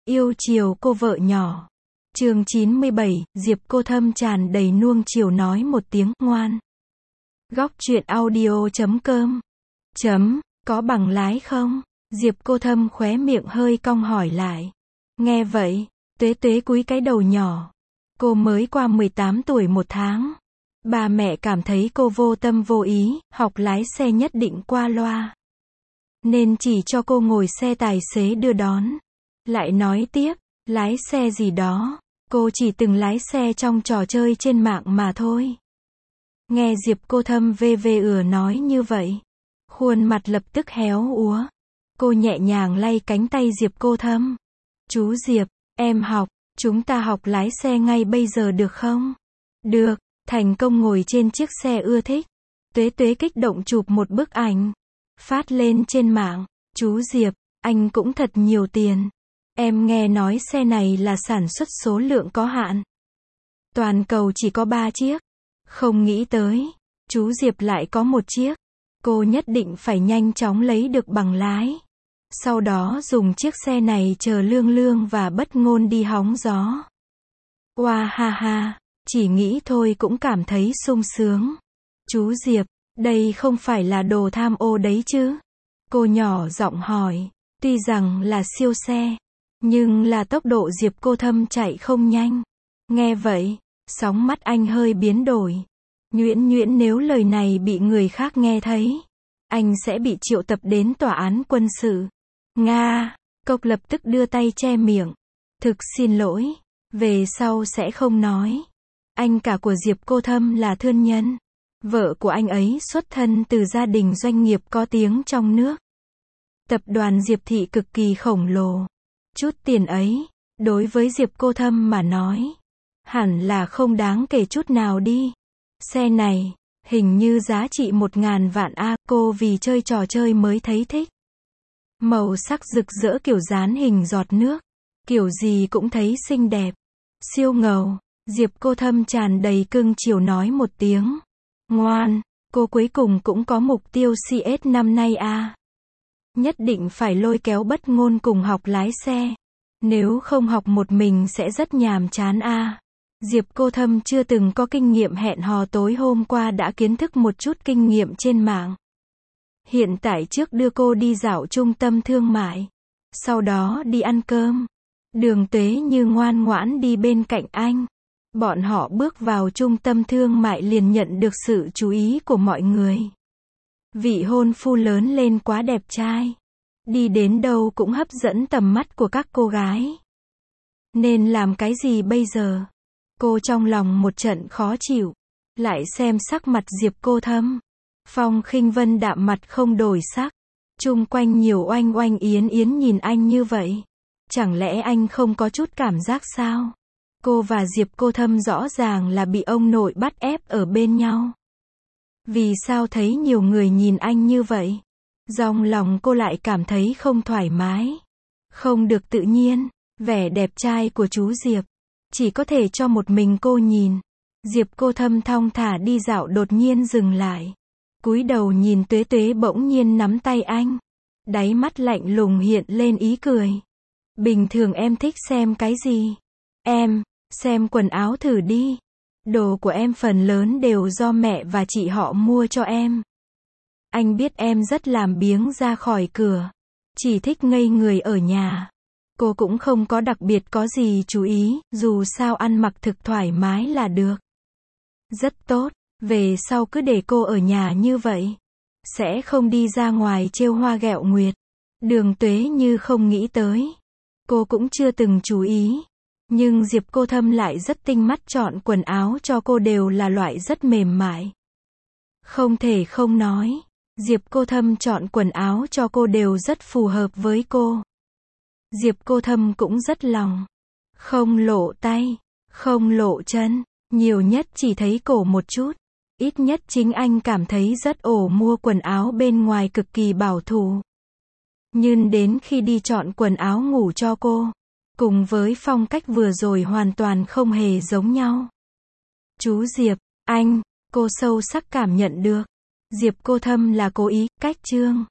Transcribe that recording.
Yêu chiều cô vợ nhỏ. Chương 97, Diệp Cô Thâm tràn đầy nuông chiều nói một tiếng ngoan. Góc truyện audio.com. Có bằng lái không? Diệp Cô Thâm khóe miệng hơi cong hỏi lại. Nghe vậy, Tuế Tuế cúi cái đầu nhỏ. Cô mới qua 18 tuổi một tháng. Bà mẹ cảm thấy cô vô tâm vô ý, học lái xe nhất định qua loa. Nên chỉ cho cô ngồi xe tài xế đưa đón. Lại nói tiếp, lái xe gì đó, cô chỉ từng lái xe trong trò chơi trên mạng mà thôi. Nghe Diệp Cô Thâm nói như vậy, khuôn mặt lập tức héo úa. Cô nhẹ nhàng lay cánh tay Diệp Cô Thâm. Chú Diệp, em học, chúng ta học lái xe ngay bây giờ được không? Được, thành công ngồi trên chiếc xe ưa thích. Tuế Tuế kích động chụp một bức ảnh, phát lên trên mạng. Chú Diệp, anh cũng thật nhiều tiền. Em nghe nói xe này là sản xuất số lượng có hạn. Toàn cầu chỉ có 3 chiếc. Không nghĩ tới, chú Diệp lại có một chiếc. Cô nhất định phải nhanh chóng lấy được bằng lái. Sau đó dùng chiếc xe này chờ Lương Lương và Bất Ngôn đi hóng gió. Oa ha ha, chỉ nghĩ thôi cũng cảm thấy sung sướng. Chú Diệp, đây không phải là đồ tham ô đấy chứ? Cô nhỏ giọng hỏi. Tuy rằng là siêu xe, nhưng là tốc độ Diệp Cô Thâm chạy không nhanh. Nghe vậy, sóng mắt anh hơi biến đổi. Nhuyễn nhuyễn, nếu lời này bị người khác nghe thấy, anh sẽ bị triệu tập đến tòa án quân sự. Nga, Cốc lập tức đưa tay che miệng. Thực xin lỗi, về sau sẽ không nói. Anh cả của Diệp Cô Thâm là thương nhân. Vợ của anh ấy xuất thân từ gia đình doanh nghiệp có tiếng trong nước. Tập đoàn Diệp Thị cực kỳ khổng lồ. Chút tiền ấy, đối với Diệp Cô Thâm mà nói, hẳn là không đáng kể chút nào đi. Xe này, hình như giá trị 1.000 vạn a, cô vì chơi trò chơi mới thấy thích. Màu sắc rực rỡ kiểu dán hình giọt nước, kiểu gì cũng thấy xinh đẹp. Siêu ngầu, Diệp Cô Thâm tràn đầy cưng chiều nói một tiếng. Ngoan, cô cuối cùng cũng có mục tiêu CS năm nay a. Nhất định phải lôi kéo Bất Ngôn cùng học lái xe. Nếu không học một mình sẽ rất nhàm chán a. Diệp Cô Thâm chưa từng có kinh nghiệm hẹn hò, tối hôm qua đã kiến thức một chút kinh nghiệm trên mạng. Hiện tại trước đưa cô đi dạo trung tâm thương mại, sau đó đi ăn cơm. Đường Tuế như ngoan ngoãn đi bên cạnh anh. Bọn họ bước vào trung tâm thương mại liền nhận được sự chú ý của mọi người. Vị hôn phu lớn lên quá đẹp trai. Đi đến đâu cũng hấp dẫn tầm mắt của các cô gái. Nên làm cái gì bây giờ? Cô trong lòng một trận khó chịu. Lại xem sắc mặt Diệp Cô Thâm. Phong Khinh Vân đạm mặt không đổi sắc. Chung quanh nhiều oanh oanh yến yến nhìn anh như vậy. Chẳng lẽ anh không có chút cảm giác sao? Cô và Diệp Cô Thâm rõ ràng là bị ông nội bắt ép ở bên nhau. Vì sao thấy nhiều người nhìn anh như vậy? Trong lòng cô lại cảm thấy không thoải mái. Không được tự nhiên. Vẻ đẹp trai của chú Diệp chỉ có thể cho một mình cô nhìn. Diệp Cô Thâm thong thả đi dạo đột nhiên dừng lại. Cúi đầu nhìn Tuế Tuế bỗng nhiên nắm tay anh. Đáy mắt lạnh lùng hiện lên ý cười. Bình thường em thích xem cái gì? Em, xem quần áo thử đi. Đồ của em phần lớn đều do mẹ và chị họ mua cho em. Anh biết em rất làm biếng ra khỏi cửa. Chỉ thích ngây người ở nhà. Cô cũng không có đặc biệt có gì chú ý, dù sao ăn mặc thực thoải mái là được. Rất tốt, về sau cứ để cô ở nhà như vậy. Sẽ không đi ra ngoài trêu hoa ghẹo nguyệt. Đường Tuế như không nghĩ tới. Cô cũng chưa từng chú ý. Nhưng Diệp Cô Thâm lại rất tinh mắt, chọn quần áo cho cô đều là loại rất mềm mại. Không thể không nói, Diệp Cô Thâm chọn quần áo cho cô đều rất phù hợp với cô. Diệp Cô Thâm cũng rất lòng. Không lộ tay, không lộ chân, nhiều nhất chỉ thấy cổ một chút. Ít nhất chính anh cảm thấy rất ổ, mua quần áo bên ngoài cực kỳ bảo thủ. Nhưng đến khi đi chọn quần áo ngủ cho cô, cùng với phong cách vừa rồi hoàn toàn không hề giống nhau. Chú Diệp, anh, cô sâu sắc cảm nhận được. Diệp Cô Thâm là cố ý, cách chương.